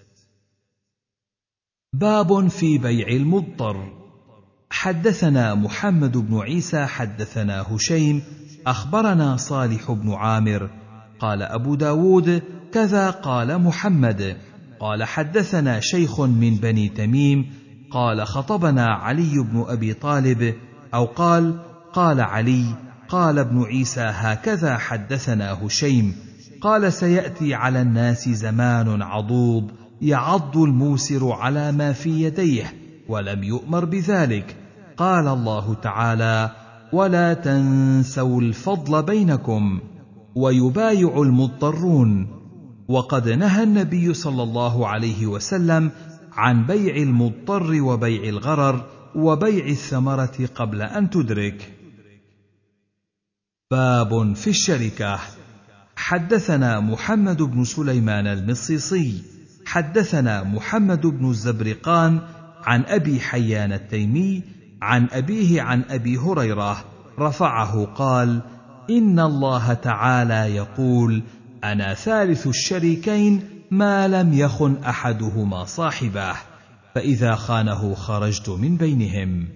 باب في بيع المضطر. حدثنا محمد بن عيسى حدثنا هشيم أخبرنا صالح بن عامر قال أبو داود: كذا قال محمد. قال حدثنا شيخ من بني تميم قال خطبنا علي بن أبي طالب، أو قال قال علي قال ابن عيسى: هكذا حدثنا هشيم قال: سيأتي على الناس زمان عضوض يعض الموسر على ما في يديه ولم يؤمر بذلك. قال الله تعالى: ولا تنسوا الفضل بينكم، ويبايع المضطرون. وقد نهى النبي صلى الله عليه وسلم عن بيع المضطر وبيع الغرر وبيع الثمرة قبل أن تدرك. باب في الشركة. حدثنا محمد بن سليمان المصيصي حدثنا محمد بن الزبرقان عن أبي حيان التيمي عن أبيه عن أبي هريرة رفعه قال: إن الله تعالى يقول: أنا ثالث الشريكين ما لم يخن أحدهما صاحبه، فإذا خانه خرجت من بينهم.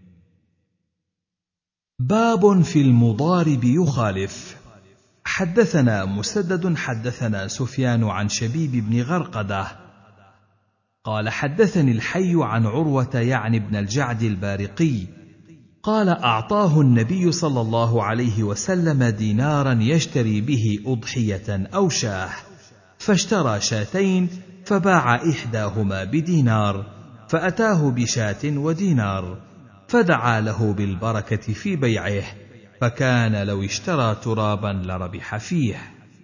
باب في المضارب يخالف. حدثنا مسدد حدثنا سفيان عن شبيب بن غرقدة قال: حدثني الحي عن عروة يعني بن الجعد البارقي قال: أعطاه النبي صلى الله عليه وسلم دينارا يشتري به أضحية أو شاه، فاشترى شاتين فباع إحداهما بدينار، فأتاه بشاة ودينار، فدعا له بالبركة في بيعه، فكان لو اشترى ترابا لربح فيه.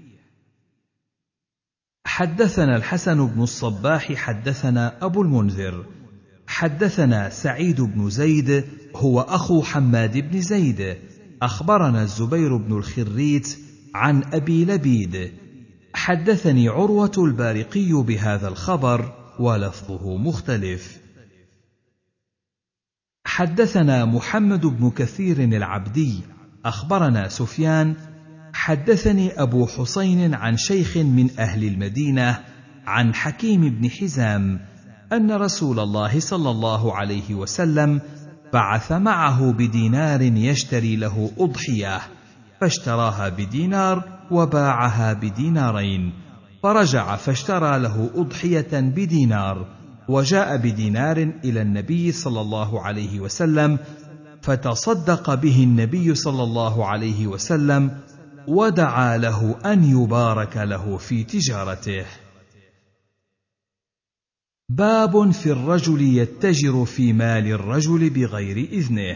حدثنا الحسن بن الصباح حدثنا أبو المنذر حدثنا سعيد بن زيد هو أخو حماد بن زيد أخبرنا الزبير بن الخريت عن أبي لبيد حدثني عروة البارقي بهذا الخبر ولفظه مختلف. حدثنا محمد بن كثير العبدي أخبرنا سفيان حدثني أبو حسين عن شيخ من أهل المدينة عن حكيم بن حزام أن رسول الله صلى الله عليه وسلم بعث معه بدينار يشتري له أضحية، فاشتراها بدينار وباعها بدينارين، فرجع فاشترى له أضحية بدينار، وجاء بدينار إلى النبي صلى الله عليه وسلم، فتصدق به النبي صلى الله عليه وسلم ودعا له أن يبارك له في تجارته. باب في الرجل يتجر في مال الرجل بغير إذنه.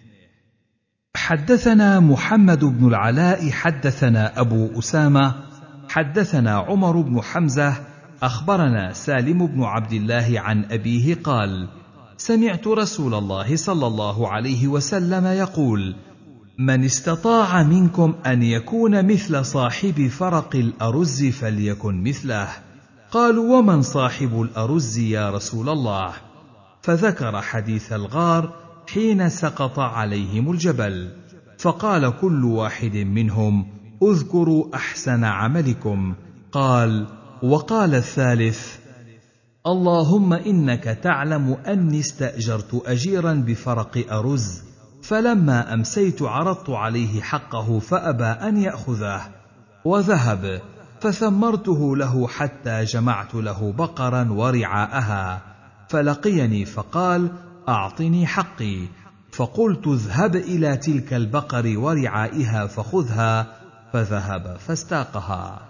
حدثنا محمد بن العلاء حدثنا أبو أسامة حدثنا عمر بن حمزة أخبرنا سالم بن عبد الله عن أبيه قال: سمعت رسول الله صلى الله عليه وسلم يقول: من استطاع منكم أن يكون مثل صاحب فرق الأرز فليكن مثله. قالوا: ومن صاحب الأرز يا رسول الله؟ فذكر حديث الغار حين سقط عليهم الجبل، فقال كل واحد منهم: اذكروا أحسن عملكم. قال: وقال الثالث: اللهم إنك تعلم أني استأجرت أجيرا بفرق أرز، فلما أمسيت عرضت عليه حقه فأبى أن يأخذه وذهب، فثمرته له حتى جمعت له بقرا ورعاءها، فلقيني فقال: أعطني حقي، فقلت: اذهب إلى تلك البقر ورعائها فخذها، فذهب فاستاقها.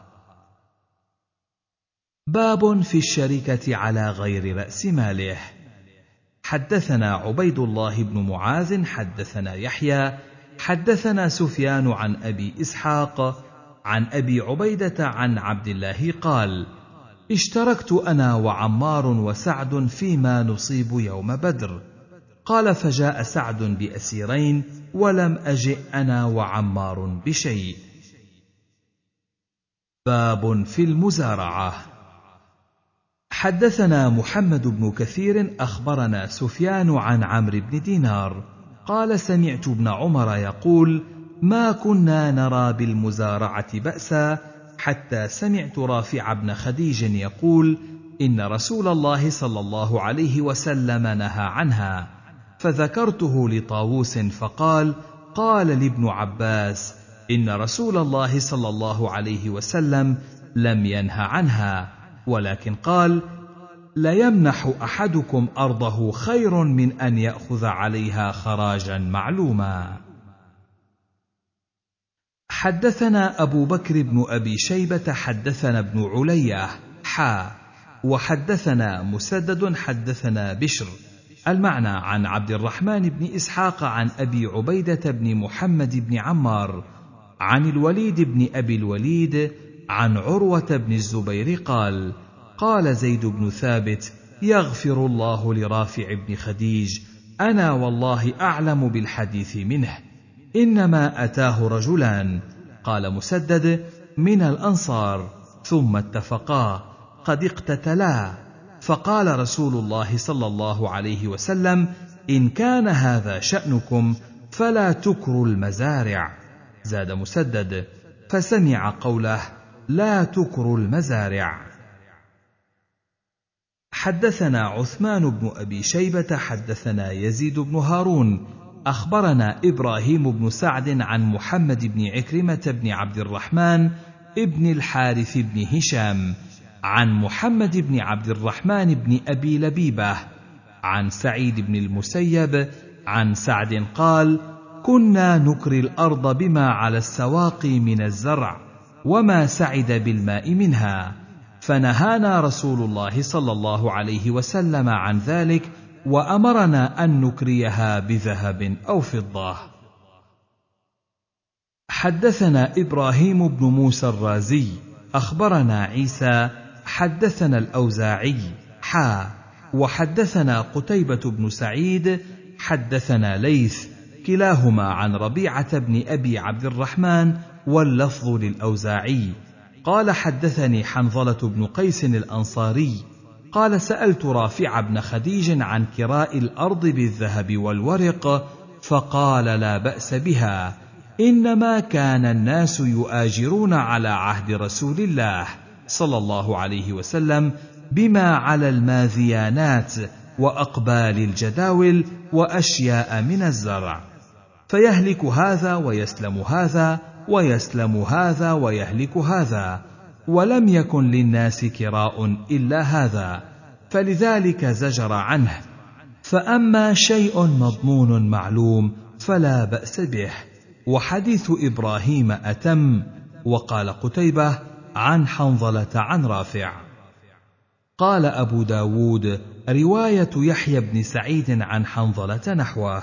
باب في الشركة على غير رأس ماله. حدثنا عبيد الله بن معاذ حدثنا يحيى حدثنا سفيان عن أبي إسحاق عن أبي عبيدة عن عبد الله قال: اشتركت أنا وعمار وسعد فيما نصيب يوم بدر. قال: فجاء سعد بأسيرين ولم أجئ أنا وعمار بشيء. باب في المزارعة. حدثنا محمد بن كثير أخبرنا سفيان عن عمرو بن دينار قال: سمعت ابن عمر يقول: ما كنا نرى بالمزارعة بأسا، حتى سمعت رافع بن خديج يقول: إن رسول الله صلى الله عليه وسلم نهى عنها، فذكرته لطاووس فقال: قال لابن عباس: إن رسول الله صلى الله عليه وسلم لم ينه عنها، ولكن قال: ليمنح أحدكم أرضه خير من أن يأخذ عليها خراجا معلوما. حدثنا أبو بكر بن أبي شيبة حدثنا ابن علية حا وحدثنا مسدد حدثنا بشر. المعنى عن عبد الرحمن بن إسحاق عن أبي عبيدة بن محمد بن عمار عن الوليد بن أبي الوليد عن عروة بن الزبير قال: قال زيد بن ثابت: يغفر الله لرافع بن خديج، أنا والله أعلم بالحديث منه، إنما أتاه رجلان. قال مسدد: من الأنصار، ثم اتفقا قد اقتتلا، فقال رسول الله صلى الله عليه وسلم: إن كان هذا شأنكم فلا تكروا المزارع. زاد مسدد: فسمع قوله: لا تكروا المزارع. حدثنا عثمان بن أبي شيبة حدثنا يزيد بن هارون أخبرنا إبراهيم بن سعد عن محمد بن عكرمة بن عبد الرحمن ابن الحارث بن هشام عن محمد بن عبد الرحمن بن أبي لبيبة عن سعيد بن المسيب عن سعد قال: كنا نكري الأرض بما على السواقي من الزرع وما سعد بالماء منها، فنهانا رسول الله صلى الله عليه وسلم عن ذلك، وأمرنا أن نكريها بذهب أو فضة. حدثنا إبراهيم بن موسى الرازي أخبرنا عيسى حدثنا الأوزاعي حا وحدثنا قتيبة بن سعيد حدثنا ليث كلاهما عن ربيعة بن أبي عبد الرحمن واللفظ للأوزاعي قال: حدثني حنظلة بن قيس الأنصاري قال: سألت رافع بن خديج عن كراء الأرض بالذهب والورق، فقال: لا بأس بها، إنما كان الناس يؤاجرون على عهد رسول الله صلى الله عليه وسلم بما على الماذيانات وأقبال الجداول وأشياء من الزرع، فيهلك هذا ويسلم هذا ويسلم هذا ويهلك هذا، ولم يكن للناس كراء إلا هذا، فلذلك زجر عنه. فأما شيء مضمون معلوم فلا بأس به. وحديث إبراهيم أتم. وقال قتيبة عن حنظلة عن رافع. قال أبو داود: رواية يحيى بن سعيد عن حنظلة نحوه.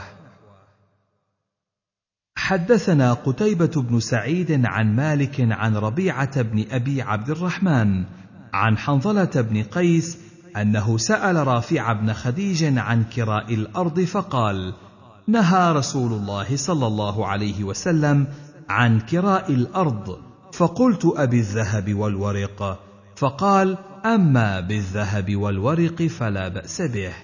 حدثنا قتيبة بن سعيد عن مالك عن ربيعة بن أبي عبد الرحمن عن حنظلة بن قيس أنه سأل رافع بن خديج عن كراء الأرض فقال: نهى رسول الله صلى الله عليه وسلم عن كراء الأرض، فقلت: أبي الذهب والورق؟ فقال: أما بالذهب والورق فلا بأس به.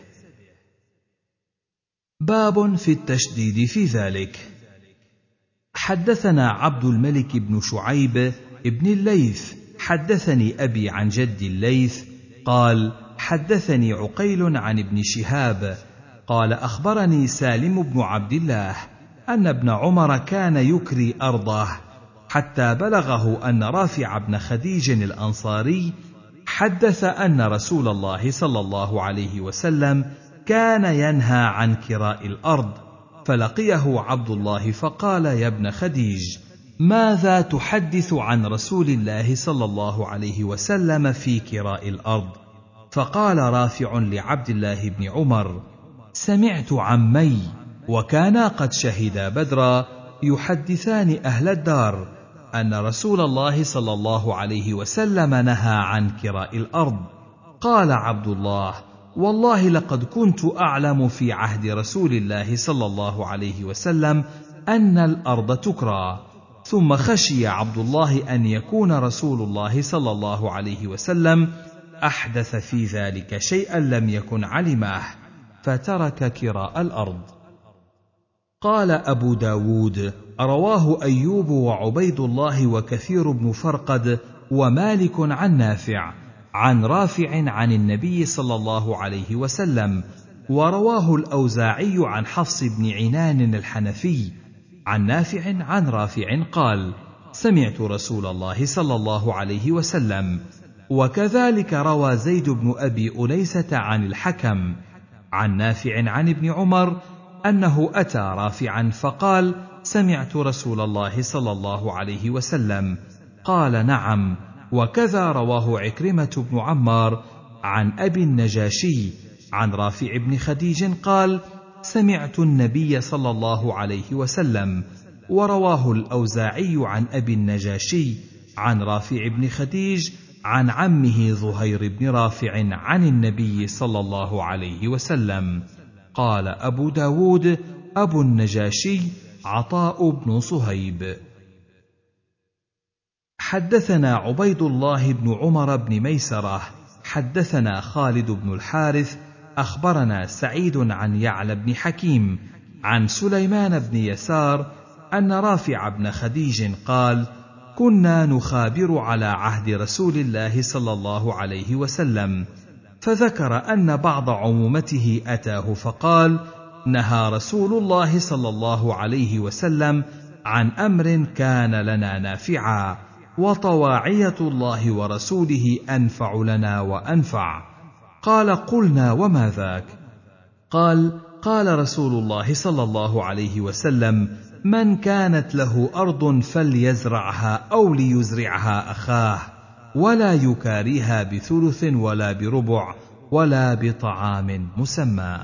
باب في التشديد في ذلك. حدثنا عبد الملك بن شعيب ابن الليث حدثني أبي عن جد الليث قال: حدثني عقيل عن ابن شهاب قال: أخبرني سالم بن عبد الله أن ابن عمر كان يكري أرضه، حتى بلغه أن رافع بن خديج الأنصاري حدث أن رسول الله صلى الله عليه وسلم كان ينهى عن كراء الأرض، فلقيه عبد الله فقال: يا ابن خديج، ماذا تحدث عن رسول الله صلى الله عليه وسلم في كراء الأرض؟ فقال رافع لعبد الله بن عمر: سمعت عمي وكانا قد شهدا بدرا يحدثان أهل الدار أن رسول الله صلى الله عليه وسلم نهى عن كراء الأرض. قال عبد الله: والله لقد كنت أعلم في عهد رسول الله صلى الله عليه وسلم أن الأرض تكرى. ثم خشي عبد الله أن يكون رسول الله صلى الله عليه وسلم أحدث في ذلك شيئا لم يكن علمه، فترك كراء الأرض. قال أبو داود: رواه أيوب وعبيد الله وكثير بن فرقد ومالك عن نافع عن رافع عن النبي صلى الله عليه وسلم، ورواه الأوزاعي عن حفص بن عنان الحنفي عن نافع عن رافع قال: سمعت رسول الله صلى الله عليه وسلم. وكذلك روى زيد بن أبي أليسة عن الحكم عن نافع عن ابن عمر أنه أتى رافعا فقال: سمعت رسول الله صلى الله عليه وسلم. قال: نعم. وكذا رواه عكرمة بن عمار عن أبي النجاشي عن رافع بن خديج قال: سمعت النبي صلى الله عليه وسلم. ورواه الأوزاعي عن أبي النجاشي عن رافع بن خديج عن عمه ظهير بن رافع عن النبي صلى الله عليه وسلم. قال أبو داود: أبو النجاشي عطاء بن صهيب. حدثنا عبيد الله بن عمر بن ميسرة حدثنا خالد بن الحارث أخبرنا سعيد عن يعلى بن حكيم عن سليمان بن يسار أن رافع بن خديج قال: كنا نخابر على عهد رسول الله صلى الله عليه وسلم، فذكر أن بعض عمومته أتاه فقال: نهى رسول الله صلى الله عليه وسلم عن أمر كان لنا نافعا، وطواعية الله ورسوله أنفع لنا وأنفع. قال: قلنا وما ذاك؟ قال: قال رسول الله صلى الله عليه وسلم: من كانت له أرض فليزرعها أو ليزرعها أخاه، ولا يكاريها بثلث ولا بربع ولا بطعام مسمى.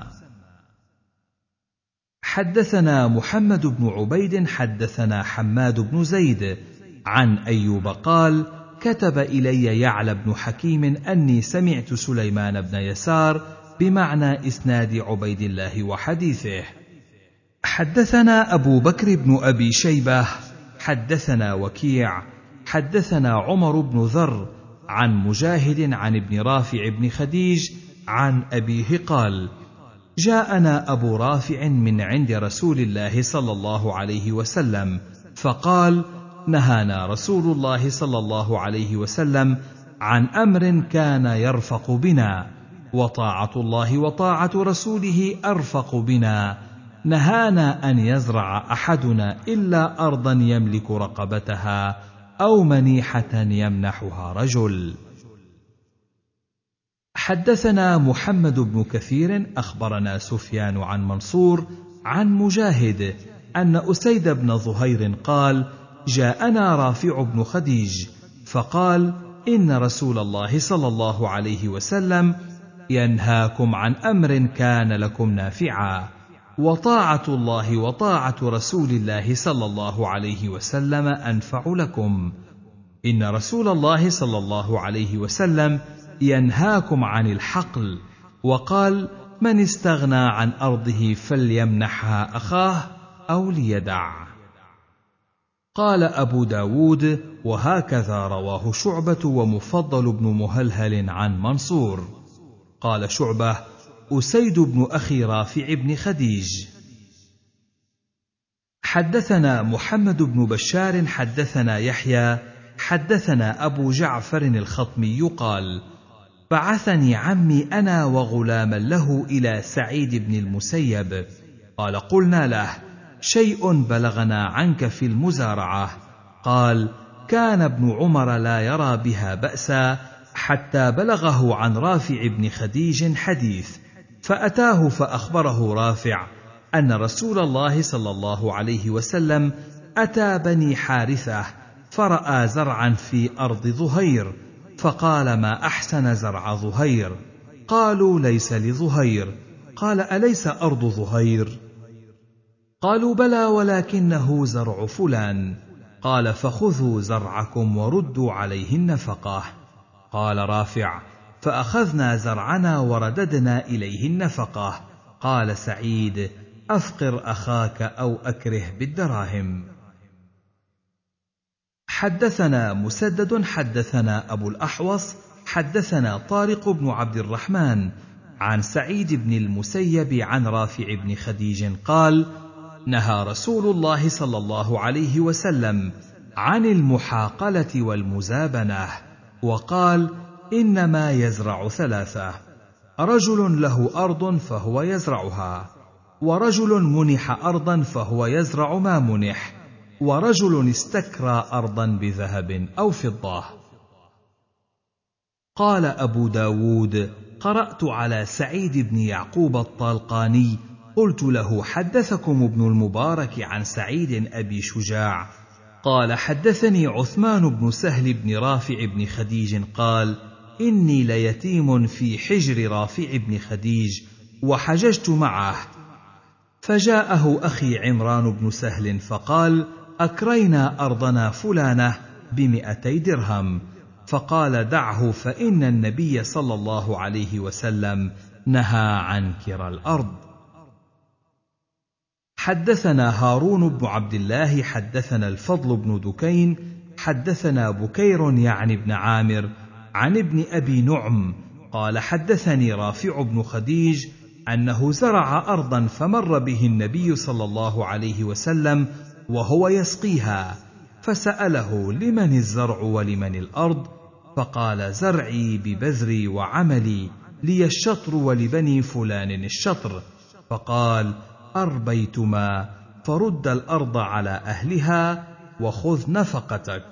حدثنا محمد بن عبيد حدثنا حماد بن زيد عن أيوب قال: كتب إلي يعلى بن حكيم أني سمعت سليمان بن يسار بمعنى إسناد عبيد الله وحديثه. حدثنا أبو بكر بن أبي شيبة حدثنا وكيع حدثنا عمر بن ذر عن مجاهد عن ابن رافع بن خديج عن أبيه قال: جاءنا أبو رافع من عند رسول الله صلى الله عليه وسلم فقال: نهانا رسول الله صلى الله عليه وسلم عن أمر كان يرفق بنا، وطاعة الله وطاعة رسوله أرفق بنا. نهانا أن يزرع أحدنا إلا أرضا يملك رقبتها أو منيحة يمنحها رجل. حدثنا محمد بن كثير أخبرنا سفيان عن منصور عن مجاهد أن أسيد بن ظهير قال: جاءنا رافع بن خديج فقال: إن رسول الله صلى الله عليه وسلم ينهاكم عن أمر كان لكم نافعا، وطاعة الله وطاعة رسول الله صلى الله عليه وسلم أنفع لكم. إن رسول الله صلى الله عليه وسلم ينهاكم عن الحقل، وقال: من استغنى عن أرضه فليمنحها أخاه أو ليدع. قال أبو داود: وهكذا رواه شعبة ومفضل بن مهلهل عن منصور. قال شعبة: أسيد بن أخي رافع بن خديج. حدثنا محمد بن بشار حدثنا يحيى حدثنا أبو جعفر الخطمي قال: بعثني عمي أنا وغلاما له إلى سعيد بن المسيب، قال: قلنا له: شيء بلغنا عنك في المزارعة. قال: كان ابن عمر لا يرى بها بأسا حتى بلغه عن رافع بن خديج حديث، فأتاه فأخبره رافع أن رسول الله صلى الله عليه وسلم أتى بني حارثة فرأى زرعا في أرض ظهير، فقال: ما أحسن زرع ظهير. قالوا: ليس لظهير. قال: أليس أرض ظهير؟ قالوا: بلى، ولكنه زرع فلان. قال: فخذوا زرعكم وردوا عليه النفقة. قال رافع: فأخذنا زرعنا ورددنا إليه النفقة. قال سعيد: أفقر أخاك أو أكره بالدراهم. حدثنا مسدد حدثنا أبو الأحوص حدثنا طارق بن عبد الرحمن عن سعيد بن المسيب عن رافع بن خديج قال: نهى رسول الله صلى الله عليه وسلم عن المحاقلة والمزابنة، وقال: إنما يزرع ثلاثة: رجل له أرض فهو يزرعها، ورجل منح أرضا فهو يزرع ما منح، ورجل استكرى أرضا بذهب أو فضة. قال أبو داود: قرأت على سعيد بن يعقوب الطالقاني قلت له: حدثكم ابن المبارك عن سعيد أبي شجاع؟ قال: حدثني عثمان بن سهل بن رافع بن خديج قال: إني ليتيم في حجر رافع بن خديج وحججت معه. فجاءه أخي عمران بن سهل فقال: أكرينا أرضنا فلانة بمئتي درهم. فقال: دعه فإن النبي صلى الله عليه وسلم نهى عن كرى الأرض. حدثنا هارون بن عبد الله حدثنا الفضل بن دكين حدثنا بكير يعني بن عامر عن ابن أبي نعم قال: حدثني رافع بن خديج أنه زرع أرضا فمر به النبي صلى الله عليه وسلم وهو يسقيها، فسأله: لمن الزرع ولمن الأرض؟ فقال: زرعي ببذري وعملي، لي الشطر ولبني فلان الشطر. فقال: أربيتما فرد الأرض على أهلها وخذ نفقتك.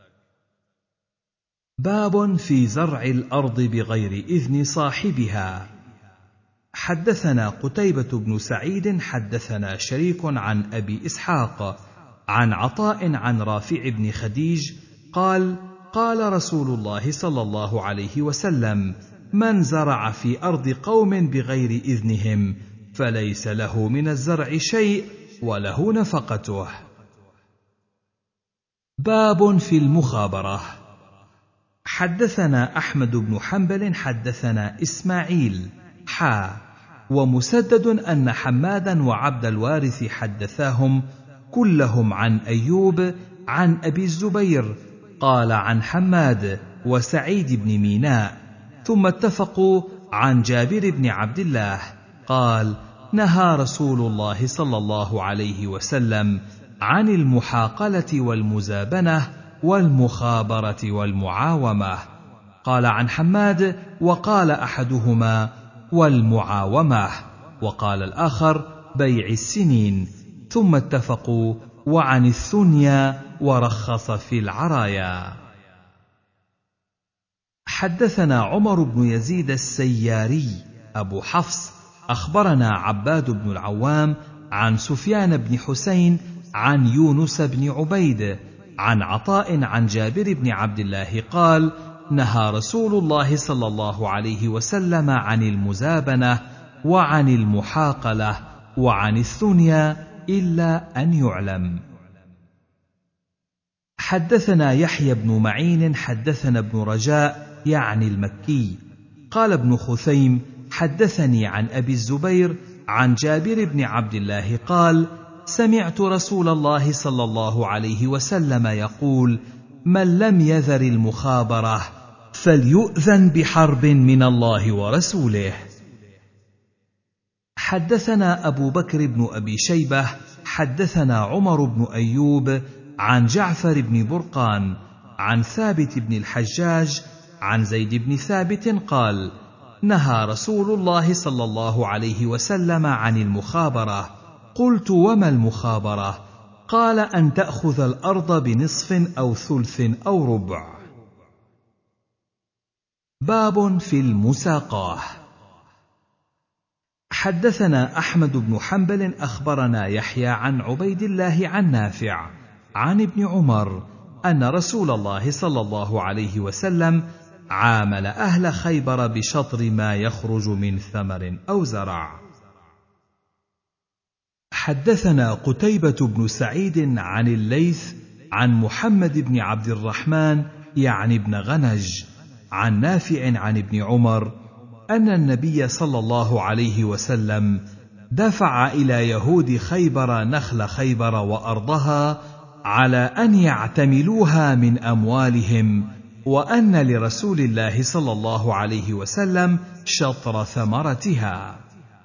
باب في زرع الأرض بغير إذن صاحبها. حدثنا قتيبة بن سعيد حدثنا شريك عن أبي إسحاق عن عطاء عن رافع بن خديج قال: قال رسول الله صلى الله عليه وسلم: من زرع في أرض قوم بغير إذنهم فليس له من الزرع شيء وله نفقته. باب في المخابرة. حدثنا أحمد بن حنبل حدثنا إسماعيل حا ومسدد أن حمادا وعبد الوارث حدثاهم كلهم عن أيوب عن أبي الزبير قال عن حماد وسعيد بن ميناء ثم اتفقوا عن جابر بن عبد الله قال: نهى رسول الله صلى الله عليه وسلم عن المحاقلة والمزابنة والمخابرة والمعاومة. قال عن حماد وقال أحدهما والمعاومة وقال الآخر بيع السنين، ثم اتفقوا وعن الثنيا ورخص في العرايا. حدثنا عمر بن يزيد السياري أبو حفص أخبرنا عباد بن العوام عن سفيان بن حسين عن يونس بن عبيد عن عطاء عن جابر بن عبد الله قال: نهى رسول الله صلى الله عليه وسلم عن المزابنة وعن المحاقلة وعن الثنيا إلا أن يعلم. حدثنا يحيى بن معين حدثنا ابن رجاء يعني المكي قال ابن خثيم حدثني عن أبي الزبير عن جابر بن عبد الله قال: سمعت رسول الله صلى الله عليه وسلم يقول: من لم يذر المخابرة فليؤذن بحرب من الله ورسوله. حدثنا أبو بكر بن أبي شيبة حدثنا عمر بن أيوب عن جعفر بن برقان عن ثابت بن الحجاج عن زيد بن ثابت قال: نهى رسول الله صلى الله عليه وسلم عن المخابرة. قلت: وما المخابرة؟ قال: أن تأخذ الأرض بنصف أو ثلث أو ربع. باب في المساقاه. حدثنا أحمد بن حنبل أخبرنا يحيى عن عبيد الله عن نافع عن ابن عمر أن رسول الله صلى الله عليه وسلم عامل أهل خيبر بشطر ما يخرج من ثمر أو زرع. حدثنا قتيبة بن سعيد عن الليث عن محمد بن عبد الرحمن يعني ابن غنج عن نافع عن ابن عمر أن النبي صلى الله عليه وسلم دفع إلى يهود خيبر نخل خيبر وأرضها على أن يعتملوها من أموالهم، وأن لرسول الله صلى الله عليه وسلم شطر ثمرتها.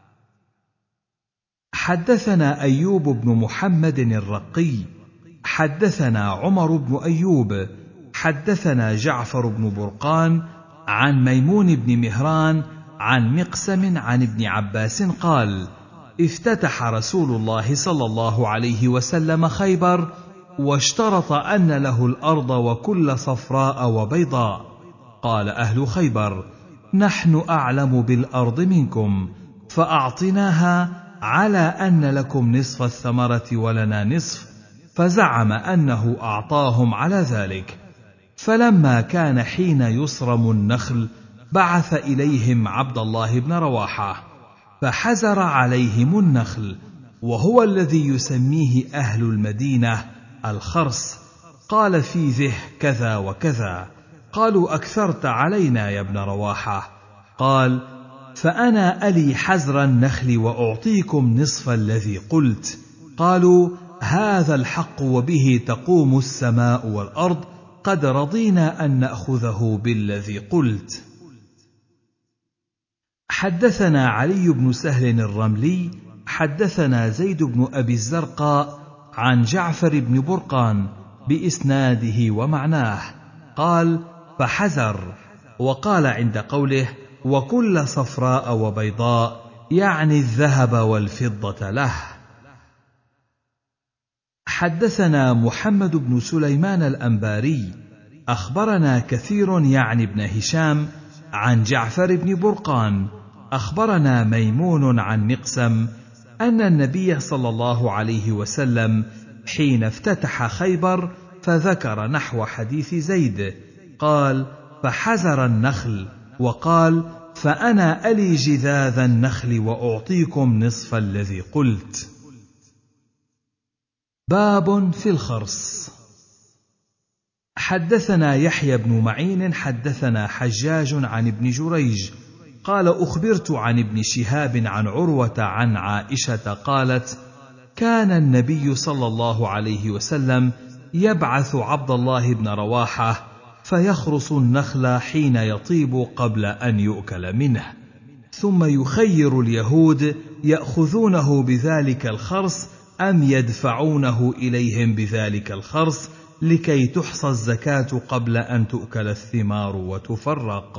حدثنا أيوب بن محمد الرقي حدثنا عمر بن أيوب حدثنا جعفر بن برقان عن ميمون بن مهران عن مقسم عن ابن عباس قال: افتتح رسول الله صلى الله عليه وسلم خيبر واشترط أن له الأرض وكل صفراء وبيضاء. قال أهل خيبر: نحن أعلم بالأرض منكم، فأعطناها على أن لكم نصف الثمرة ولنا نصف، فزعم أنه أعطاهم على ذلك. فلما كان حين يصرم النخل بعث إليهم عبد الله بن رواحة فحزر عليهم النخل، وهو الذي يسميه أهل المدينة الخرس. قال فيه كذا وكذا. قالوا: أكثرت علينا يا ابن رواحة. قال: فأنا ألي حزر النخل وأعطيكم نصف الذي قلت. قالوا: هذا الحق وبه تقوم السماء والأرض، قد رضينا أن نأخذه بالذي قلت. حدثنا علي بن سهل الرملي حدثنا زيد بن أبي الزرقاء عن جعفر بن برقان بإسناده ومعناه. قال: فحزر. وقال عند قوله: وكل صفراء وبيضاء، يعني الذهب والفضة له. حدثنا محمد بن سليمان الأنباري أخبرنا كثير يعني ابن هشام عن جعفر بن برقان أخبرنا ميمون عن مقسم أن النبي صلى الله عليه وسلم حين افتتح خيبر فذكر نحو حديث زيد، قال: فحزر النخل، وقال: فأنا ألي جذاذ النخل وأعطيكم نصف الذي قلت. باب في الخرص. حدثنا يحيى بن معين حدثنا حجاج عن ابن جريج قال: أخبرت عن ابن شهاب عن عروة عن عائشة قالت: كان النبي صلى الله عليه وسلم يبعث عبد الله بن رواحة فيخرص النخل حين يطيب قبل أن يؤكل منه، ثم يخير اليهود يأخذونه بذلك الخرص أم يدفعونه إليهم بذلك الخرص لكي تحصى الزكاة قبل أن تؤكل الثمار وتفرق.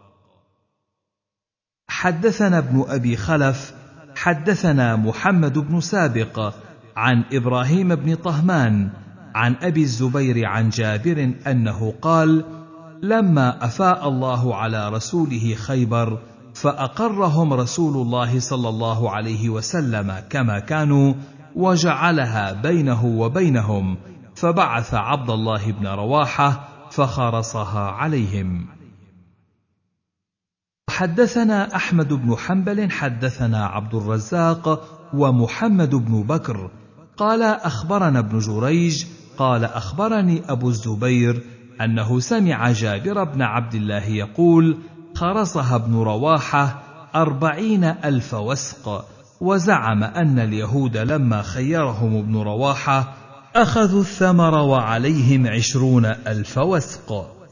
حدثنا ابن أبي خلف حدثنا محمد بن سابق عن إبراهيم بن طهمان عن أبي الزبير عن جابر أنه قال: لما أفاء الله على رسوله خيبر فأقرهم رسول الله صلى الله عليه وسلم كما كانوا وجعلها بينه وبينهم، فبعث عبد الله بن رواحة فخرصها عليهم. حدثنا أحمد بن حنبل حدثنا عبد الرزاق ومحمد بن بكر قال: أخبرنا ابن جريج قال: أخبرني أبو الزبير أنه سمع جابر بن عبد الله يقول: خرصها ابن رواحة أربعين ألف وسق، وزعم أن اليهود لما خيرهم ابن رواحة أخذوا الثمر وعليهم عشرون ألف وسق.